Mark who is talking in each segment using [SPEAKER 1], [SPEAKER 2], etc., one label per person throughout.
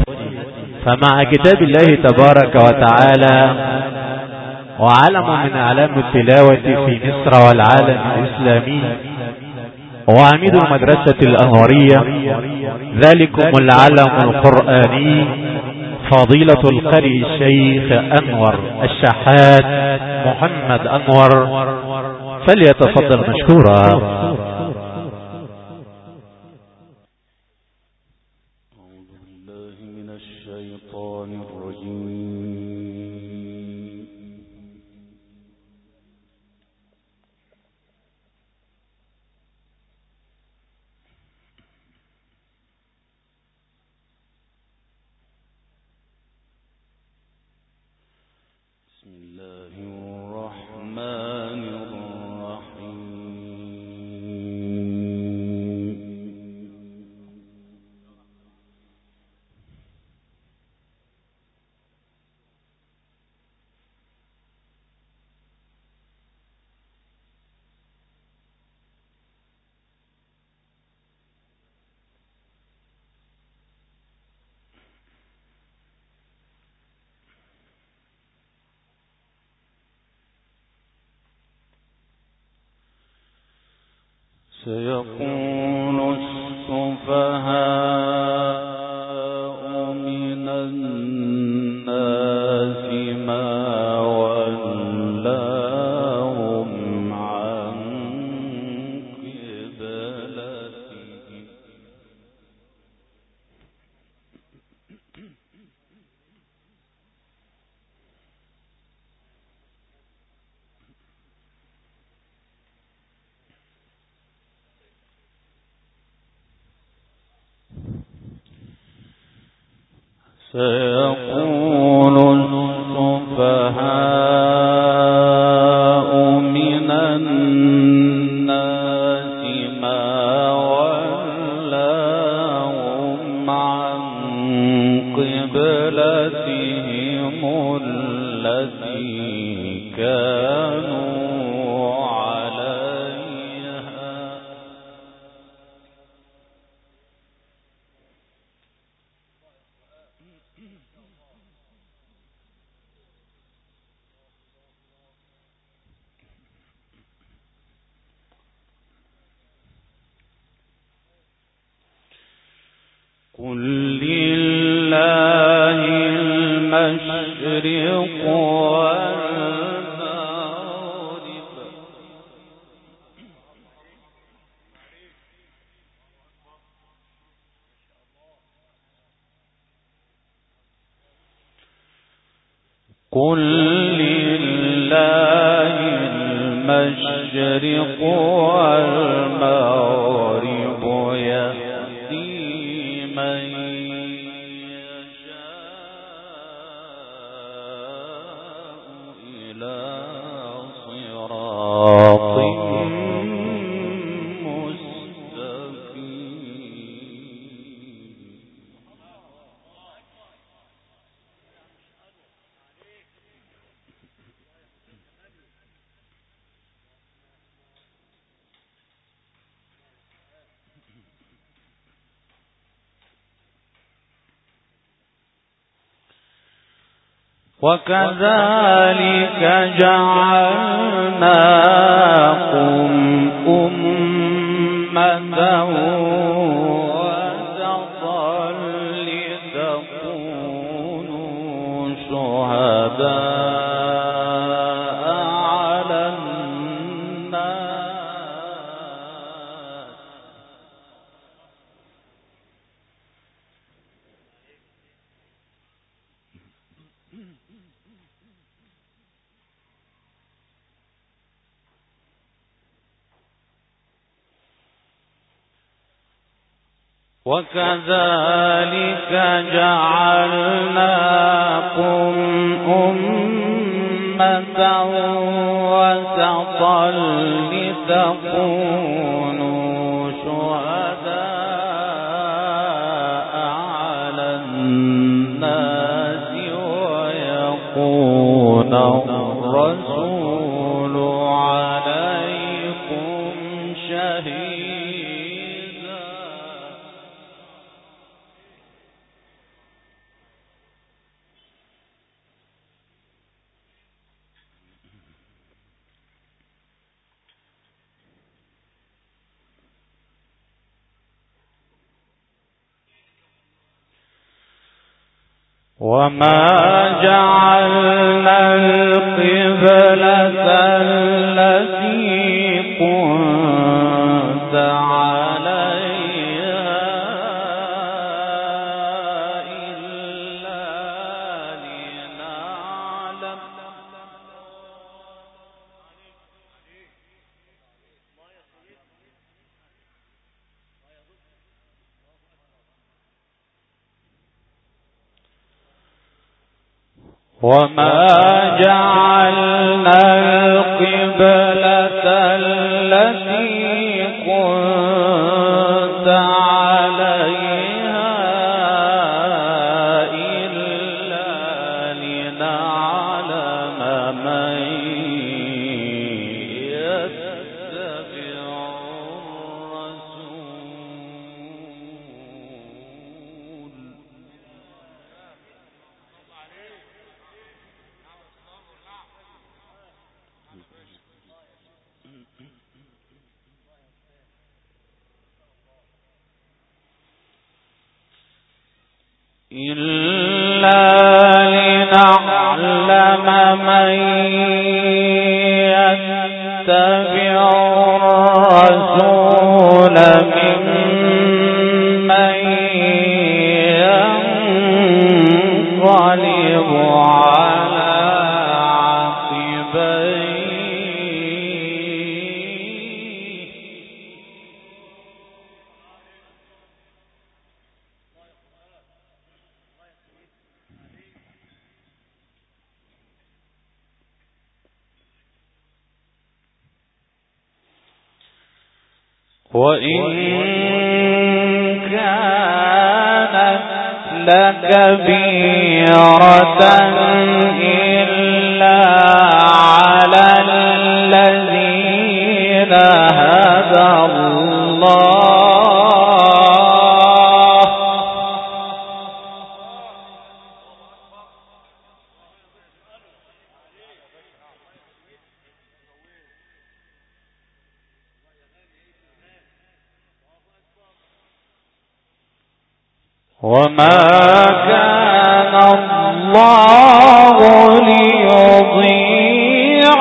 [SPEAKER 1] فمع كتاب الله تبارك وتعالى وعلم من أعلام التلاوة في مصر والعالم الإسلامي وعميد المدرسة الأنورية ذلكم العلم القرآني فضيلة القارئ الشيخ أنور الشحات محمد أنور، فليتفضل مشكورا.
[SPEAKER 2] سيقول السفهاء من الناس ما ولاهم عن قبلتهم سيقول السفهاء من الناس ما ولاهم عن قبلتهم التي كانوا عليها قل لله المشرق والمغرب قل لله المشرق والمغرب يهدي من يشاء إلى صراط مستقيم. وكذلك جعلناكم أمة وسطا لتكونوا شهداء على الناس وكذلك جعلناكم أمة وسطا لتكونوا شهداء على الناس ويكون الرسول عليكم شهيدا. وما جعلنا القبلة التي كنت عليها إلا لنعلم وما جعلنا القبلة التي كنت عليها إلا لنعلم من يتبع إلا لنعلم من يتبع الرسول ممن ينقلب على عقبيه وإن كانت لكبيرة إلا على الذين هدى الله وما كان الله ليضيع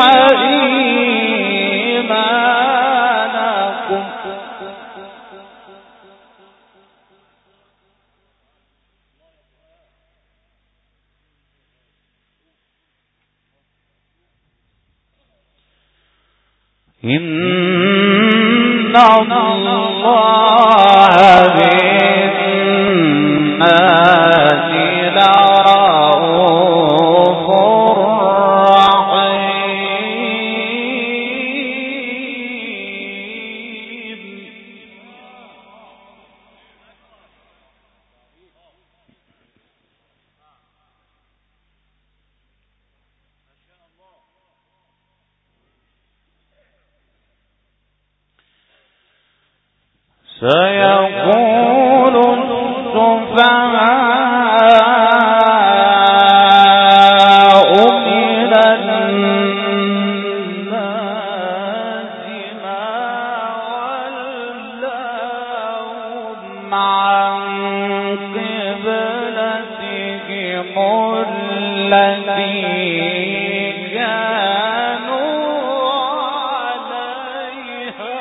[SPEAKER 2] إيمانكم إن الله بالناس لرءوف رحيم سيقول السفهاء من الناس ما ولاهم عن قبلتهم التي كانوا عليها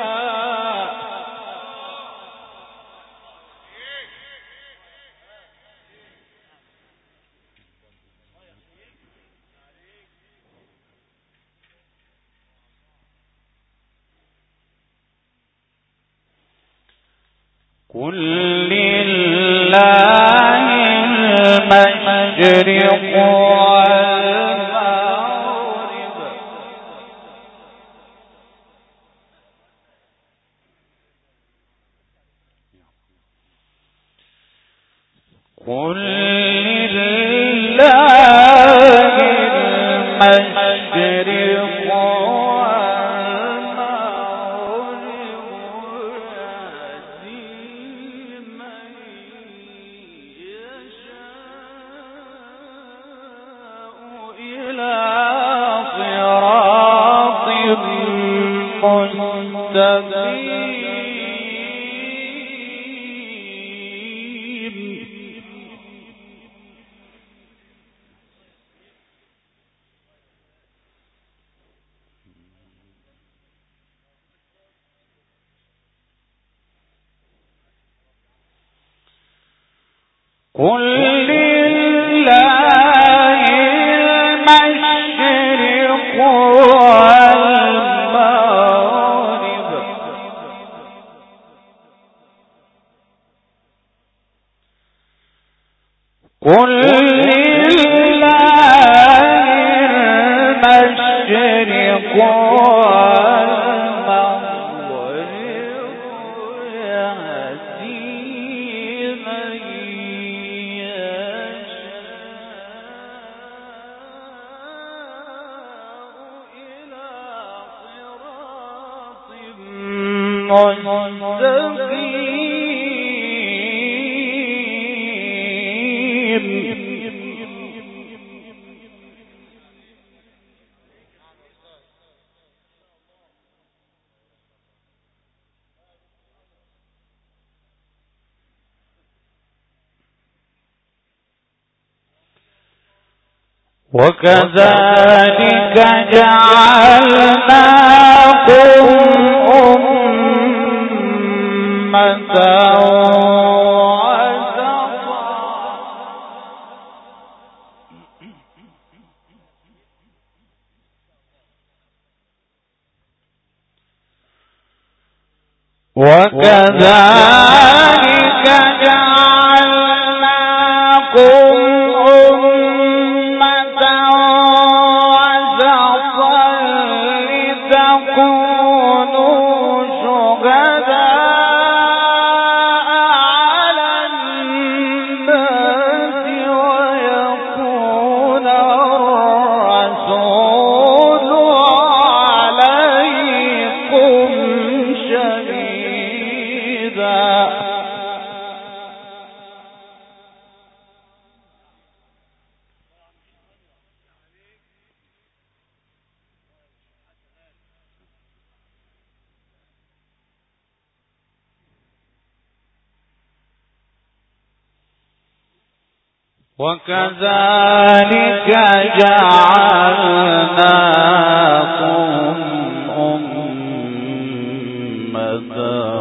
[SPEAKER 2] قل لله المشرق والمغرب قل لله المشرق قل لله المشرق والمغرب قل لله المشرق والمغرب يهدي من يشاء إلى صراط وكذلك جعلناكم أمة وكذلك جعلناكم أمة وسطا لتكونوا شهداء على الناس ويكون الرسول عليكم شهيدا وكذلك جعلناكم أمة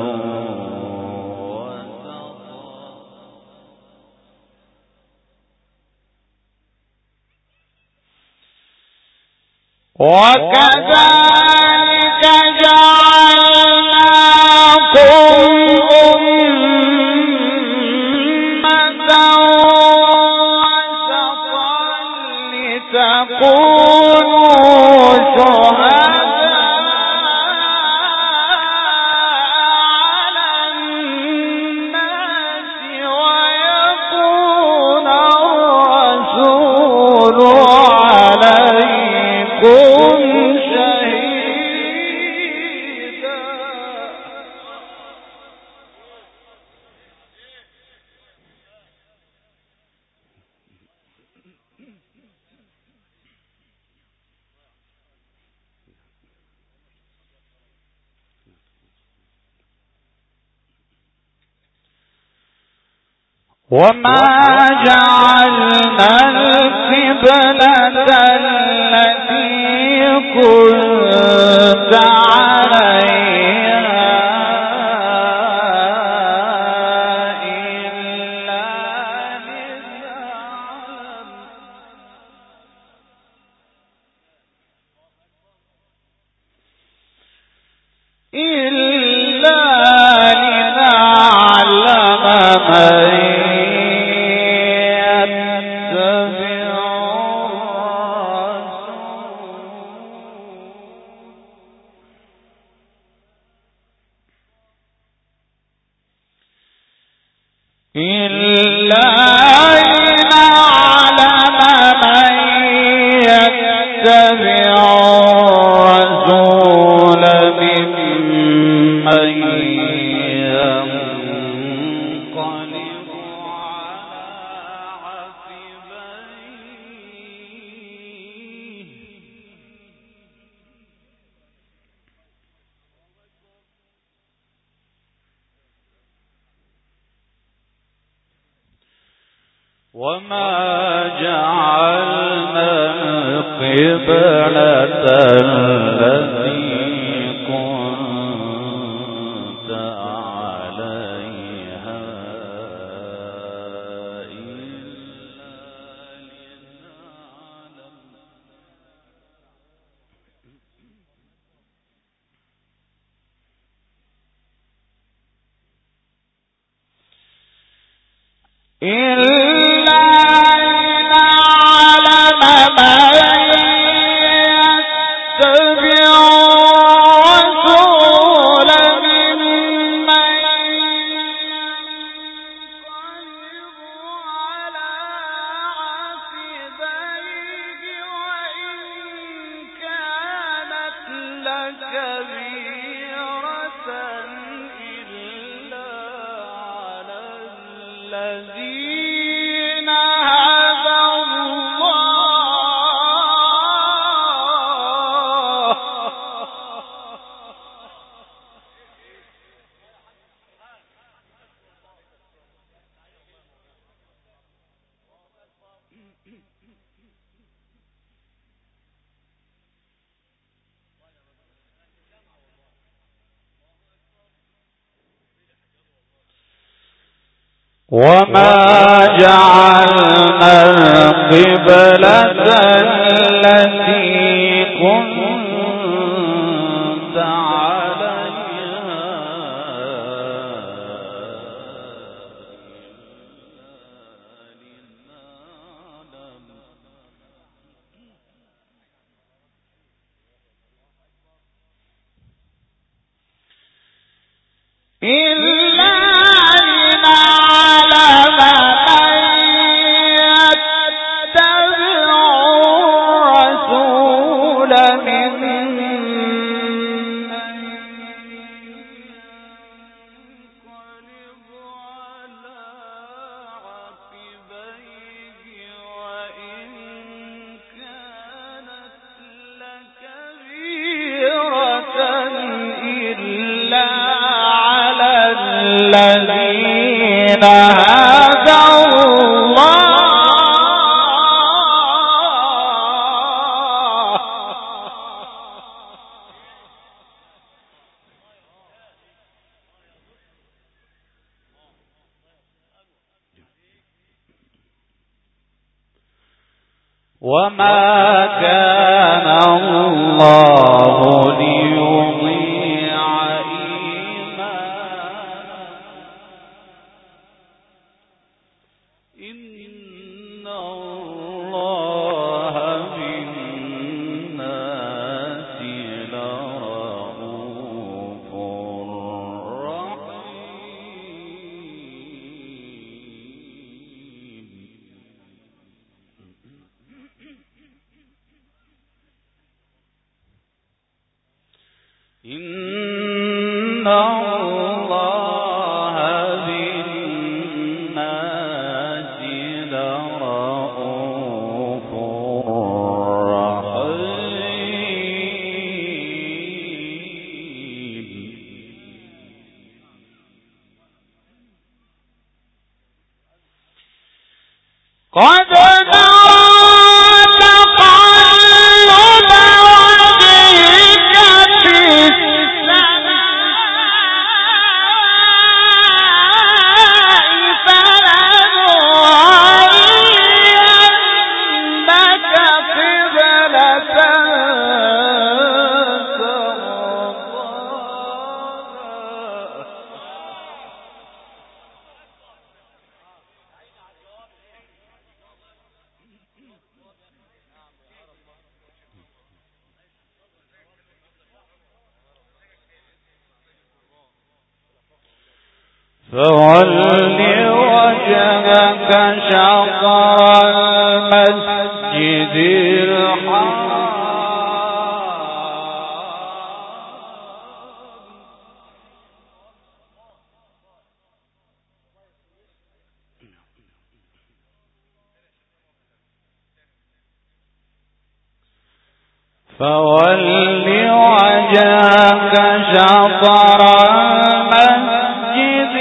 [SPEAKER 2] وكذلك جعلناكم أمة تكونوا شهداء على الناس ويكون الرسول عليكم شهيدا وما جعلنا القبلة التي كنت عليها إلا لنعلم من يتبع الرسول ممن ينقلب على عقبيه وما جعلنا القبلة التي كنت عليها وما جعلنا القبلة التي كنت عليها إلا الذين هدى الله وما كان الله ليضيع إن الله بالناس لرءوف رحيم إن الله بالناس لرءوف رحيم قد فول وجهك شطر المسجد الحرام فول وجهك شطر المسجد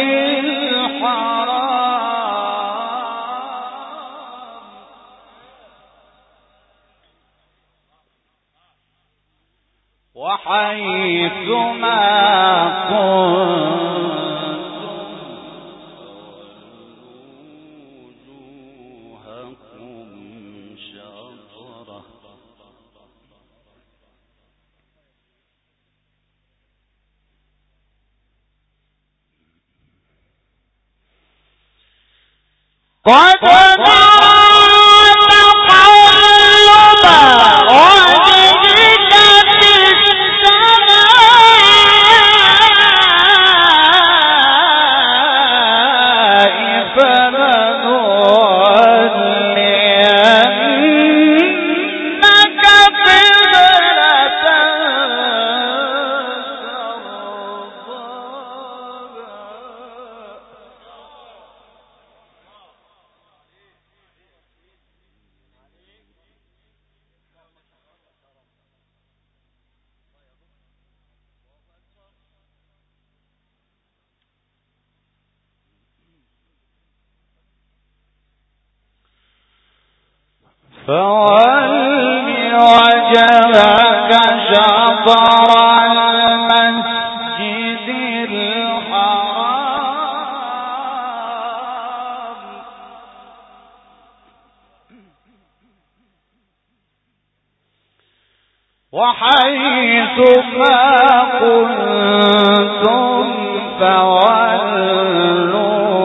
[SPEAKER 2] وحيث ما كنتم وجوهكم شطرة فول وجهك شطر المسجد الحرام وحيث ما كنتم فولوا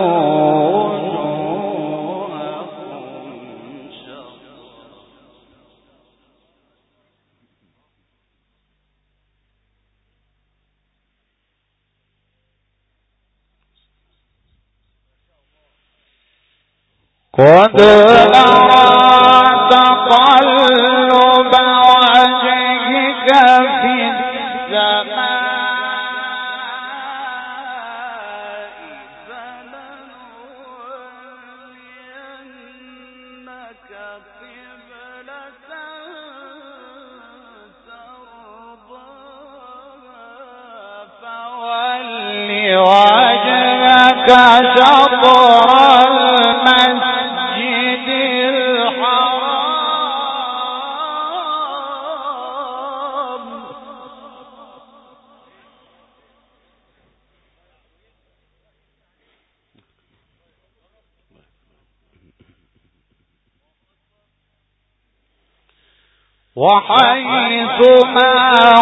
[SPEAKER 2] قد نرى تقلب وجهك في السماء فلنولينك قبلة ترضاها فول وجهك شطر المسجد الحرام وحيث ما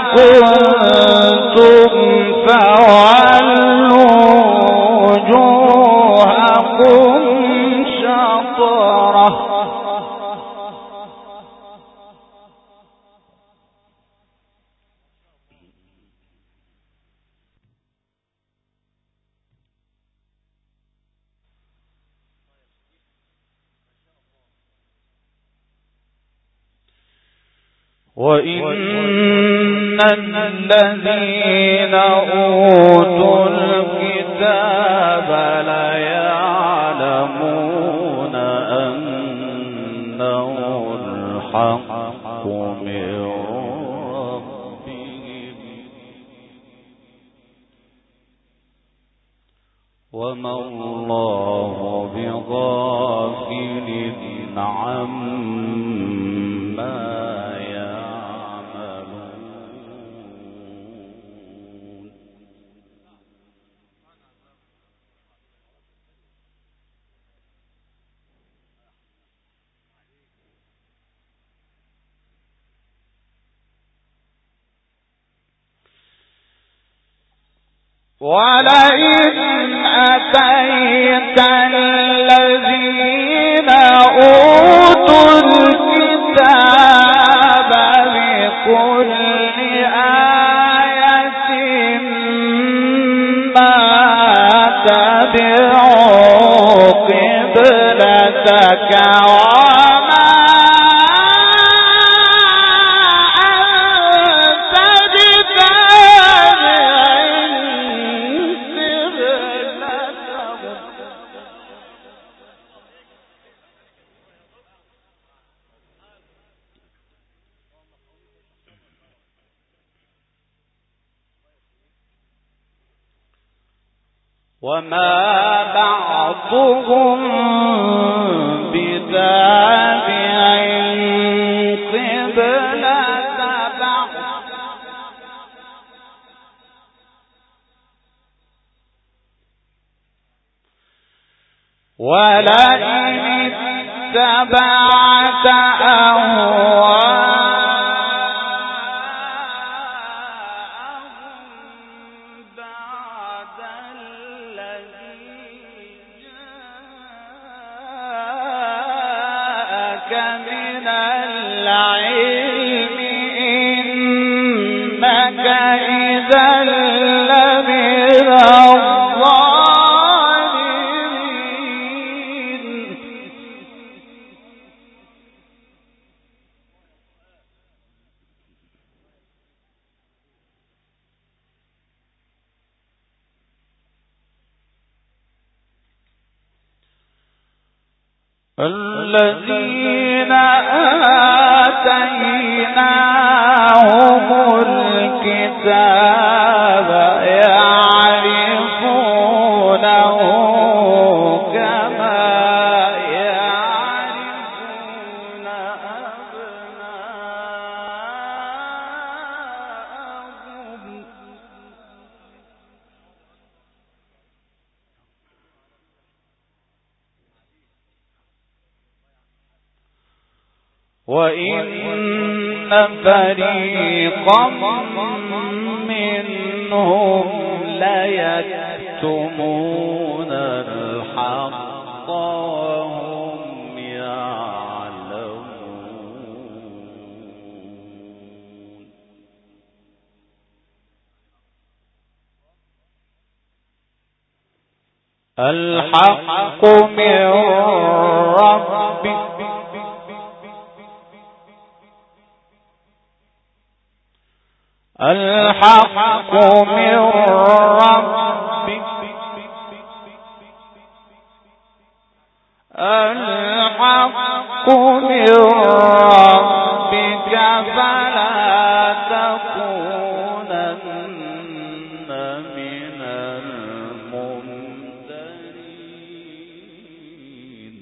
[SPEAKER 2] كنتم فولوا وجوهكم شطره وإن الذين أوتوا الكتاب ليعلمون أنه الحق من ربهم وما الله بغافل عما ولئن أتيت الذين أوتوا الكتاب بكل آية ما تبعوا قبلتك وما بعضهم بتابع قبلة بعض ولئن اتبعت أهواءهم بعد الذي جاءك من العلم إنك إذا لمن الظالمين. الذين آتيناهم الكتاب يعرفونه كما يعرفون أبناءهم. وَإِنَّ فَرِيقًا مِّنْهُمْ لَيَكْتُمُونَ الْحَقَّ وَهُمْ يَعْلَمُونَ. الْحَقُّ مِنْ رَبِّكَ الحق من ربك الحق من ربك فلا تكونن من الممترين.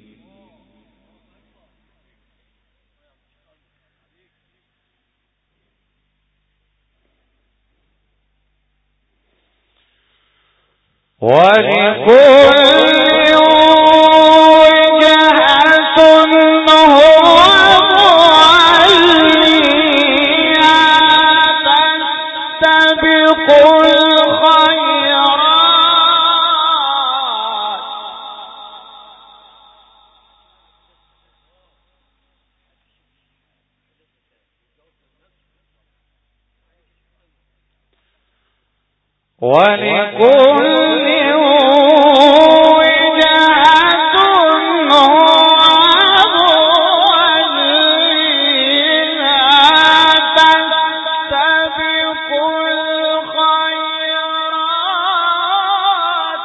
[SPEAKER 2] ولكل وجهة هو موليها فاستبقوا الخيرات ولكل وجهة هو موليها فاستبقوا الخيرات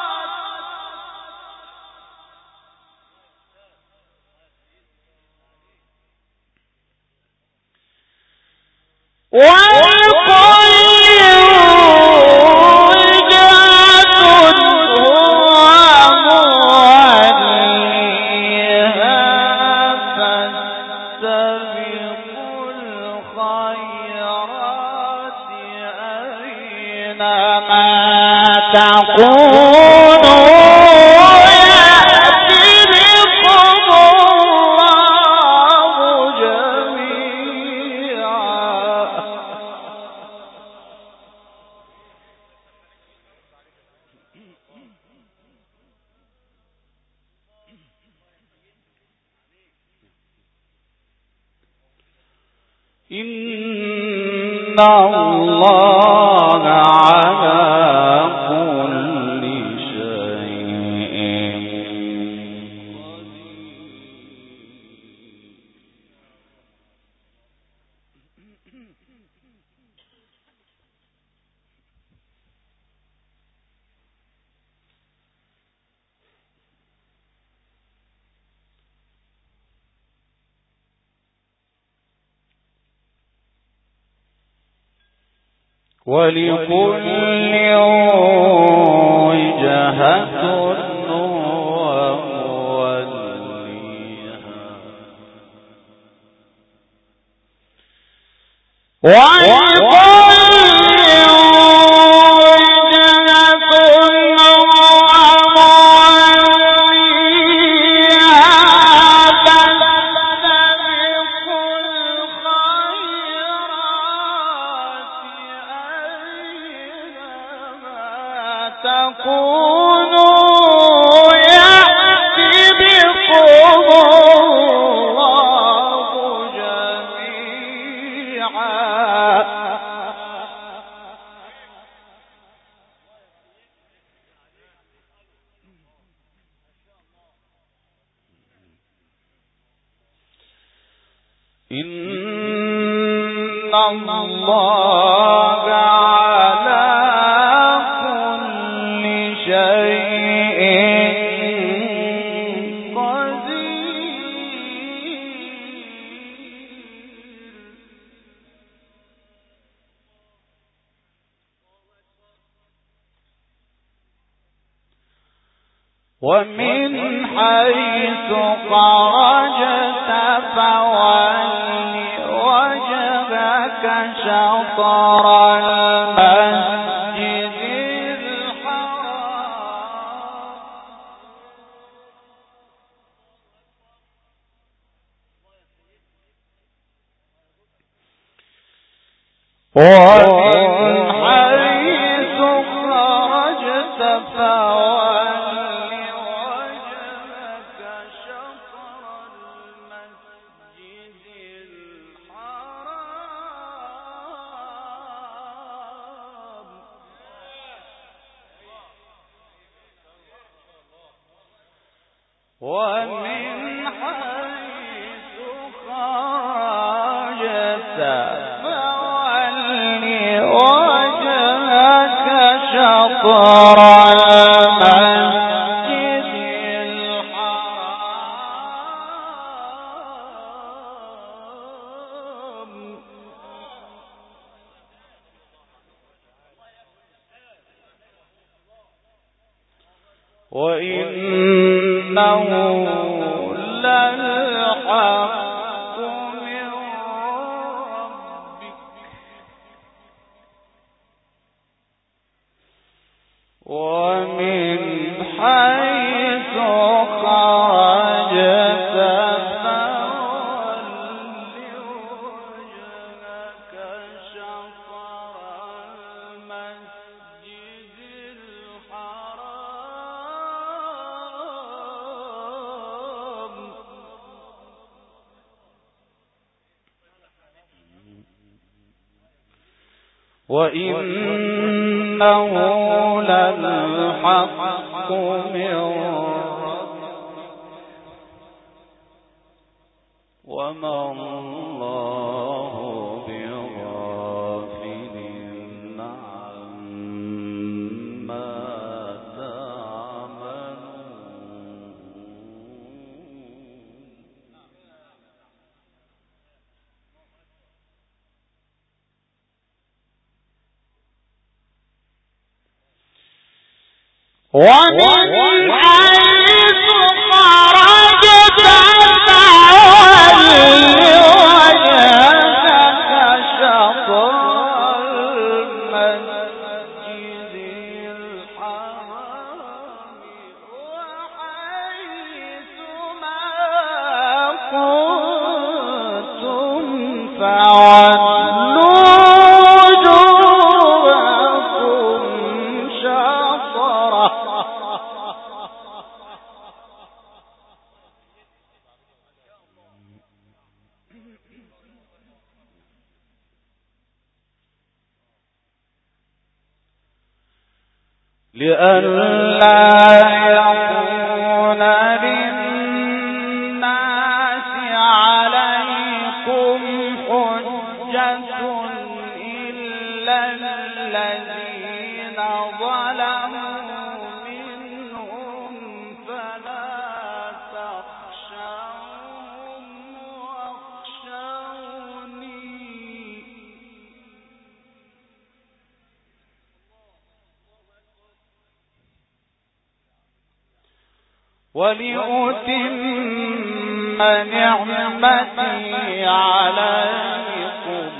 [SPEAKER 2] تكونوا يأتي بكم الله جميعا. إن الله على كل شيء ولكل وجهة هو موليها تكونوا يأتي بكم الله إن الله على كل شيء ومن حيث خرجت فول وجهك شطر المسجد الحرام ومن حيث خرجت فول ومن حيث خرجت فول وجهك شطر المسجد الحرام وإنه للحق من ربك ومن حيث خرجت فول وجهك شطر المسجد الحرام وإنه للحق من ربك وما الله بغافل عما تعملون ومن حيث خرجت فول وجهك شطر المسجد الحرام وحيث ما كنتم فولوا وجوهكم شطره لئلا يكون للناس عليكم حجة إلا الذين ظلموا منهم فلا تخشوهم واخشوني ولأتم نعمتي عليكم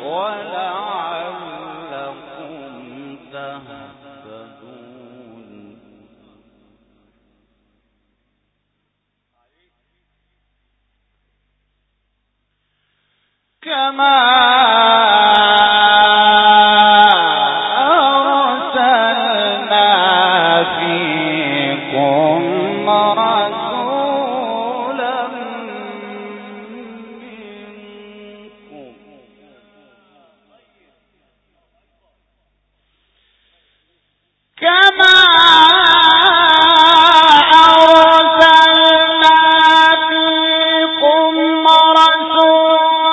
[SPEAKER 2] ولعلكم تهتدون كما أرسلنا فيكم رسولا منكم كما أرسلنا فيكم رسولا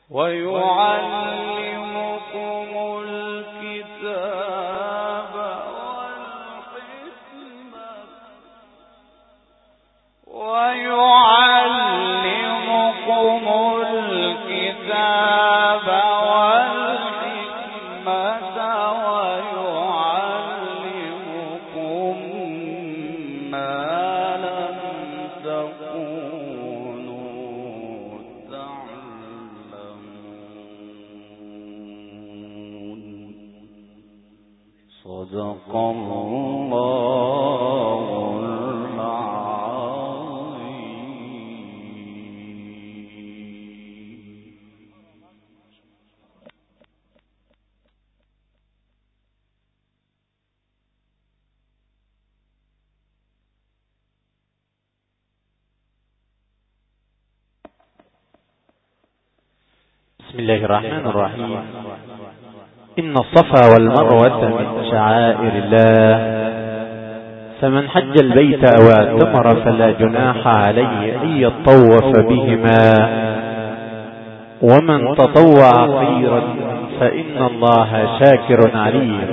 [SPEAKER 2] ويعلمكم الكتاب والحكمة ويعلمكم الكتاب والحكمة ويعلمكم ما لم تكونوا تعلمون. صدق الله
[SPEAKER 1] بسم الله الرحمن الرحيم. إن الصفا والمروة من شعائر الله، فمن حج البيت أو اعتمر فلا جناح عليه أن يطوف بهما، ومن تطوع خيرا فإن الله شاكر عليم.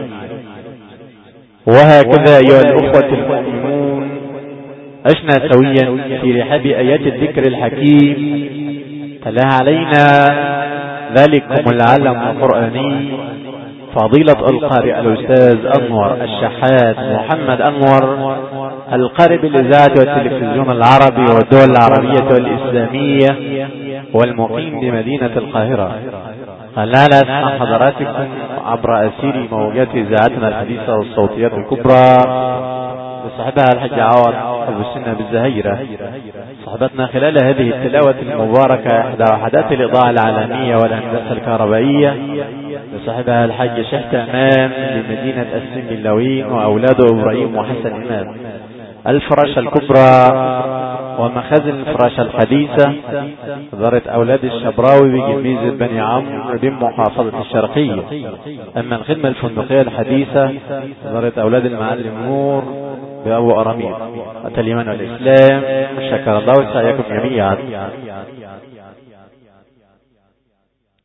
[SPEAKER 1] وهكذا أيها الأخوة المؤمنون عشنا سويا في رحاب آيات الذكر الحكيم، تلاها علينا ذلكم العلم القرآني فضيلة القارئ الأستاذ أنور الشحات محمد أنور، القارئ بالإذاعة والتلفزيون العربي والدول العربية والإسلامية، والمقيم بمدينة القاهرة. خلال أسمع حضراتكم عبر أسير موجات إذاعتنا الحديثة والصوتيات الكبرى لصاحبها الحج عوض أبو السنة بالزهيرة. صحبتنا خلال هذه التلاوة المباركة إحدى وحدات الإضاءة العالمية والهندسة الكهربائية لصاحبها الحج شحت أمام بمدينة السنبلاوين وأولاده إبراهيم وحسن إمام، الفراشة الكبرى ومخازن الفراشة الحديثة، إدارة أولاد الشبراوي بجميزة بني عمرو بمحافظة الشرقية. أما الخدمة الفندقية الحديثة إدارة أولاد المعلم نور بأبو أرامير. أتى الإيمان والإسلام، شكر الله سعيكم جميعا.